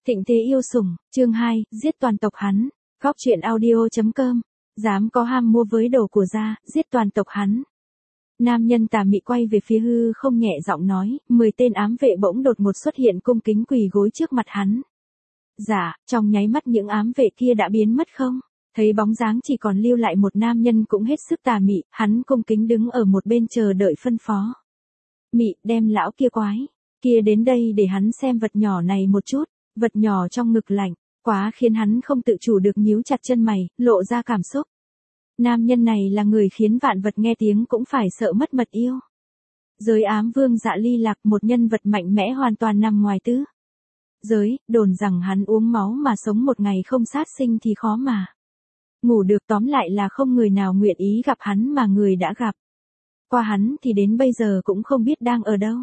Thịnh thế yêu sủng, chương 2, giết toàn tộc hắn. Góc truyện audio.com. Dám có ham mua với đồ của gia, giết toàn tộc hắn. Nam nhân tà mị quay về phía hư không nhẹ giọng nói, 10 tên ám vệ bỗng đột ngột xuất hiện cung kính quỳ gối trước mặt hắn. Dạ, trong nháy mắt những ám vệ kia đã biến mất không? Thấy bóng dáng chỉ còn lưu lại một nam nhân cũng hết sức tà mị, hắn cung kính đứng ở một bên chờ đợi phân phó. Mị, đem lão kia quái kia đến đây để hắn xem vật nhỏ này một chút. Vật nhỏ trong ngực lạnh, quá khiến hắn không tự chủ được nhíu chặt chân mày, lộ ra cảm xúc. Nam nhân này là người khiến vạn vật nghe tiếng cũng phải sợ mất mật yêu. Giới ám vương Dạ Ly Lạc, một nhân vật mạnh mẽ hoàn toàn nằm ngoài tứ giới, đồn rằng hắn uống máu mà sống một ngày không sát sinh thì khó mà ngủ được, tóm lại là không người nào nguyện ý gặp hắn mà người đã gặp qua hắn thì đến bây giờ cũng không biết đang ở đâu.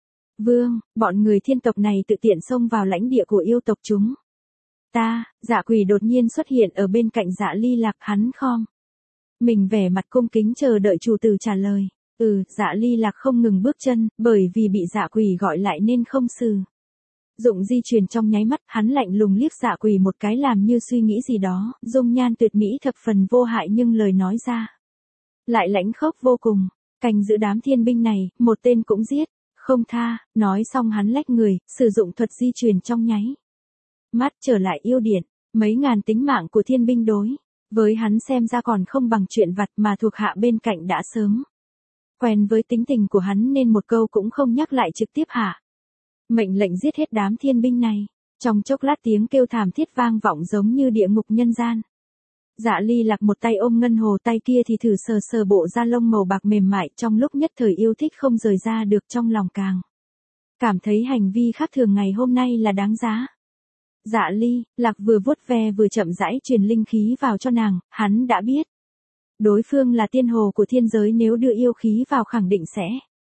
Vương, bọn người thiên tộc này tự tiện xông vào lãnh địa của yêu tộc chúng ta. Dạ Quỷ đột nhiên xuất hiện ở bên cạnh Dạ Ly Lạc, hắn khom mình vẻ mặt cung kính chờ đợi chủ tử trả lời. Dạ Ly Lạc không ngừng bước chân, bởi vì bị Dạ Quỷ gọi lại nên không sử dụng di truyền. Trong nháy mắt, hắn lạnh lùng liếc Dạ Quỷ một cái làm như suy nghĩ gì đó, dung nhan tuyệt mỹ thập phần vô hại nhưng lời nói ra lại lãnh khốc vô cùng. Canh giữ đám thiên binh này, một tên cũng giết không tha. Nói xong hắn lách người, sử dụng thuật di truyền trong nháy mắt trở lại yêu điện. Mấy ngàn tính mạng của thiên binh đối với hắn xem ra còn không bằng chuyện vặt, mà thuộc hạ bên cạnh đã sớm quen với tính tình của hắn nên một câu cũng không nhắc lại trực tiếp hạ mệnh lệnh giết hết đám thiên binh này. Trong chốc lát tiếng kêu thảm thiết vang vọng giống như địa ngục nhân gian. Dạ Ly Lạc một tay ôm ngân hồ, tay kia thì thử sờ sờ bộ da lông màu bạc mềm mại, trong lúc nhất thời yêu thích không rời ra được, trong lòng càng cảm thấy hành vi khác thường ngày hôm nay là đáng giá. Dạ Ly Lạc vừa vuốt ve vừa chậm rãi truyền linh khí vào cho nàng, hắn đã biết đối phương là tiên hồ của thiên giới, nếu đưa yêu khí vào khẳng định sẽ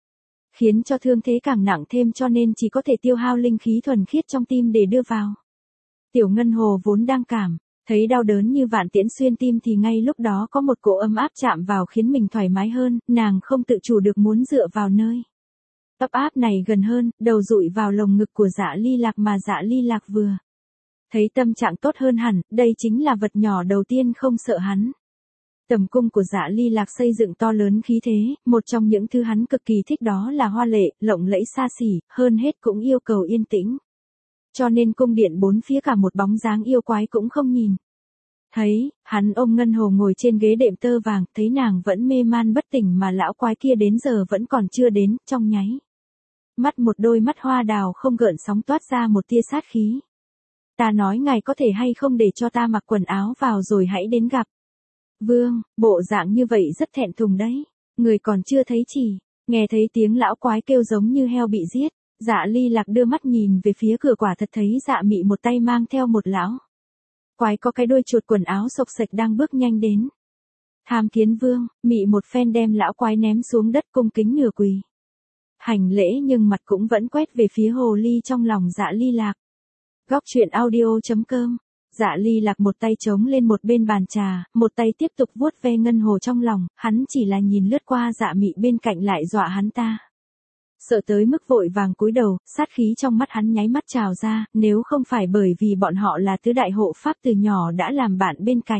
khiến cho thương thế càng nặng thêm, cho nên chỉ có thể tiêu hao linh khí thuần khiết trong tim để đưa vào. Tiểu ngân hồ vốn đang cảm thấy đau đớn như vạn tiễn xuyên tim thì ngay lúc đó có một cỗ ấm áp chạm vào khiến mình thoải mái hơn, nàng không tự chủ được muốn dựa vào nơi ấp áp này gần hơn, đầu dụi vào lồng ngực của Dạ Ly Lạc, mà Dạ Ly Lạc vừa thấy tâm trạng tốt hơn hẳn, đây chính là vật nhỏ đầu tiên không sợ hắn. Tầm cung của Dạ Ly Lạc xây dựng to lớn khí thế, một trong những thứ hắn cực kỳ thích đó là hoa lệ, lộng lẫy xa xỉ, hơn hết cũng yêu cầu yên tĩnh. Cho nên cung điện bốn phía cả một bóng dáng yêu quái cũng không nhìn thấy. Hắn ôm ngân hồ ngồi trên ghế đệm tơ vàng, thấy nàng vẫn mê man bất tỉnh mà lão quái kia đến giờ vẫn còn chưa đến, trong nháy mắt một đôi mắt hoa đào không gợn sóng toát ra một tia sát khí. Ta nói ngài có thể hay không để cho ta mặc quần áo vào rồi hãy đến gặp Vương, bộ dạng như vậy rất thẹn thùng đấy. Người còn chưa thấy chỉ nghe thấy tiếng lão quái kêu giống như heo bị giết. Dạ Ly Lạc đưa mắt nhìn về phía cửa, quả thật thấy Dạ Mị một tay mang theo một lão quái có cái đuôi chuột quần áo xộc xệch đang bước nhanh đến. Tham kiến Vương. Mị một phen đem lão quái ném xuống đất, cung kính nửa quỳ hành lễ, nhưng mặt cũng vẫn quét về phía hồ ly trong lòng Dạ Ly Lạc. Góc truyện audio.com. Dạ Ly Lạc một tay chống lên một bên bàn trà, một tay tiếp tục vuốt ve ngân hồ trong lòng, hắn chỉ là nhìn lướt qua Dạ Mị bên cạnh lại dọa hắn ta sợ tới mức vội vàng cúi đầu, sát khí trong mắt hắn nháy mắt trào ra, nếu không phải bởi vì bọn họ là tứ đại hộ pháp từ nhỏ đã làm bạn bên cạnh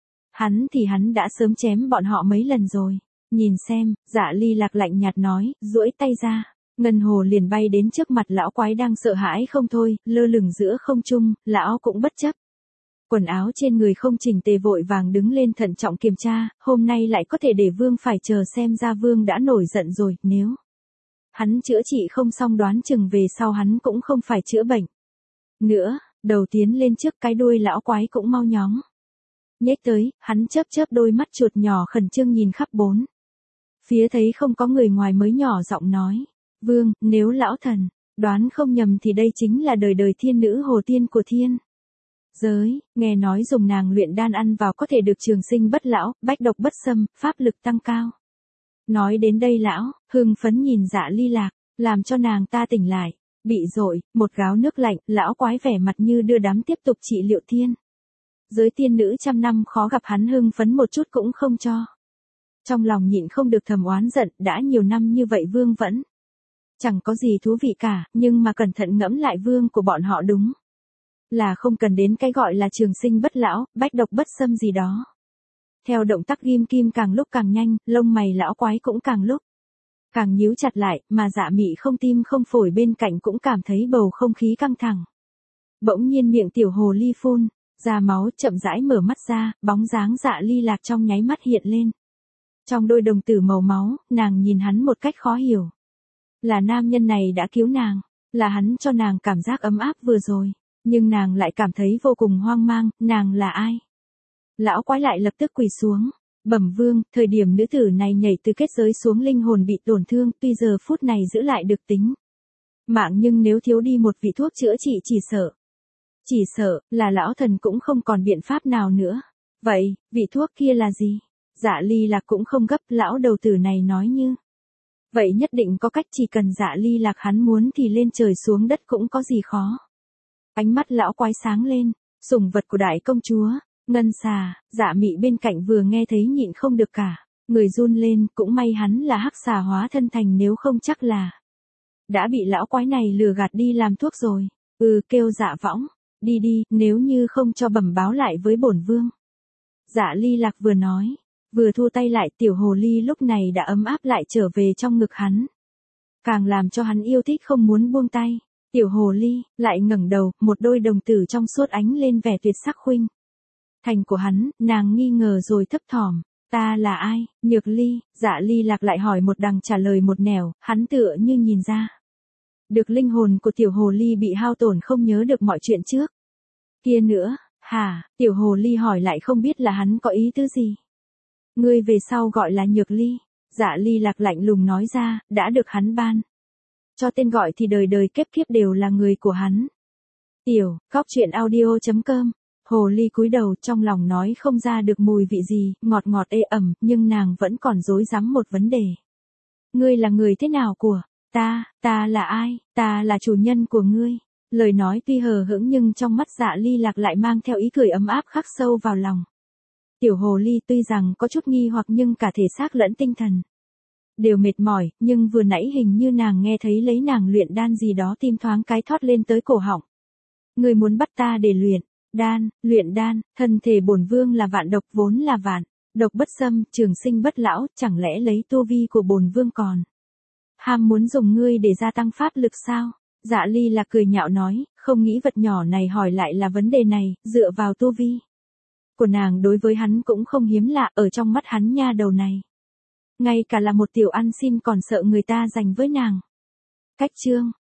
hắn thì hắn đã sớm chém bọn họ mấy lần rồi. Nhìn xem, Dạ Ly Lạc lạnh nhạt nói, duỗi tay ra. Ngân hồ liền bay đến trước mặt lão quái đang sợ hãi không thôi, lơ lửng giữa không trung. Lão cũng bất chấp quần áo trên người không chỉnh tề, vội vàng đứng lên thận trọng kiểm tra, hôm nay lại có thể để Vương phải chờ, xem ra Vương đã nổi giận rồi, nếu hắn chữa trị không xong đoán chừng về sau hắn cũng không phải chữa bệnh nữa. Đầu tiến lên trước, cái đuôi lão quái cũng mau nhóng nhếch tới, hắn chớp chớp đôi mắt chuột nhỏ khẩn trương nhìn khắp bốn phía, thấy không có người ngoài mới nhỏ giọng nói, Vương, nếu lão thần đoán không nhầm thì đây chính là đời đời thiên nữ hồ tiên của thiên giới, nghe nói dùng nàng luyện đan ăn vào có thể được trường sinh bất lão, bách độc bất xâm, pháp lực tăng cao. Nói đến đây lão hưng phấn nhìn Dạ Ly Lạc, làm cho nàng ta tỉnh lại. Bị dội một gáo nước lạnh, lão quái vẻ mặt như đưa đám tiếp tục trị liệu thiên giới tiên nữ trăm năm khó gặp, hắn hưng phấn một chút cũng không cho. Trong lòng nhịn không được thầm oán giận, đã nhiều năm như vậy Vương vẫn chẳng có gì thú vị cả, nhưng mà cẩn thận ngẫm lại Vương của bọn họ đúng Là không cần đến cái gọi là trường sinh bất lão, bách độc bất xâm gì đó. Theo động tác ghim kim càng lúc càng nhanh, lông mày lão quái cũng càng lúc càng nhíu chặt lại, mà Dạ Mị không tim không phổi bên cạnh cũng cảm thấy bầu không khí căng thẳng. Bỗng nhiên miệng tiểu hồ ly phun ra máu, chậm rãi mở mắt ra, bóng dáng Dạ Ly Lạc trong nháy mắt hiện lên. Trong đôi đồng tử màu máu, nàng nhìn hắn một cách khó hiểu. Là nam nhân này đã cứu nàng, là hắn cho nàng cảm giác ấm áp vừa rồi, nhưng nàng lại cảm thấy vô cùng hoang mang, nàng là ai? Lão quái lại lập tức quỳ xuống. Bẩm vương, thời điểm nữ tử này nhảy từ kết giới xuống linh hồn bị tổn thương, tuy giờ phút này giữ lại được tính mạng, nhưng nếu thiếu đi một vị thuốc chữa trị chỉ sợ là lão thần cũng không còn biện pháp nào nữa. Vậy, vị thuốc kia là gì? Dạ Ly Lạc cũng không gấp, lão đầu tử này nói như vậy nhất định có cách, chỉ cần Dạ Ly Lạc hắn muốn thì lên trời xuống đất cũng có gì khó. Ánh mắt lão quái sáng lên, sủng vật của đại công chúa, Ngân xà. Dạ Mị bên cạnh vừa nghe thấy nhịn không được cả người run lên, cũng may hắn là hắc xà hóa thân thành, nếu không chắc là đã bị lão quái này lừa gạt đi làm thuốc rồi. Kêu Dạ Võng, đi đi, nếu như không cho bẩm báo lại với bổn vương. Dạ Ly Lạc vừa nói, vừa thu tay lại, tiểu hồ ly lúc này đã ấm áp lại trở về trong ngực hắn. Càng làm cho hắn yêu thích không muốn buông tay. Tiểu hồ ly, lại ngẩng đầu, một đôi đồng tử trong suốt ánh lên vẻ tuyệt sắc khuynh thành của hắn, nàng nghi ngờ rồi thấp thỏm. Ta là ai? Nhược ly. Dạ Ly Lạc lại hỏi một đằng trả lời một nẻo, hắn tựa như nhìn ra được linh hồn của tiểu hồ ly bị hao tổn, không nhớ được mọi chuyện trước kia nữa. Hả? Tiểu hồ ly hỏi lại, không biết là hắn có ý tứ gì. Ngươi về sau gọi là Nhược ly. Dạ Ly Lạc lạnh lùng nói ra, đã được hắn ban cho tên gọi thì đời đời kiếp kiếp đều là người của hắn. Góc truyện audio.com. Hồ ly cúi đầu, trong lòng nói không ra được mùi vị gì, ngọt ngọt ê ẩm, nhưng nàng vẫn còn rối rắm một vấn đề. Ngươi là người thế nào của ta là ai? Ta là chủ nhân của ngươi. Lời nói tuy hờ hững nhưng trong mắt Dạ Ly Lạc lại mang theo ý cười ấm áp khắc sâu vào lòng. Tiểu hồ ly tuy rằng có chút nghi hoặc nhưng cả thể xác lẫn tinh thần đều mệt mỏi, nhưng vừa nãy hình như nàng nghe thấy lấy nàng luyện đan gì đó, tim thoáng cái thoát lên tới cổ họng. Ngươi muốn bắt ta để luyện đan, thân thể bổn vương là vạn độc, vốn là vạn độc bất xâm, trường sinh bất lão, chẳng lẽ lấy tu vi của bổn vương còn ham muốn dùng ngươi để gia tăng pháp lực sao? Dạ Ly Lạc cười nhạo nói, không nghĩ vật nhỏ này hỏi lại là vấn đề này, dựa vào tu vi của nàng đối với hắn cũng không hiếm lạ, ở trong mắt hắn nha đầu này ngay cả là một tiểu ăn xin còn sợ người ta giành với nàng. Cách chương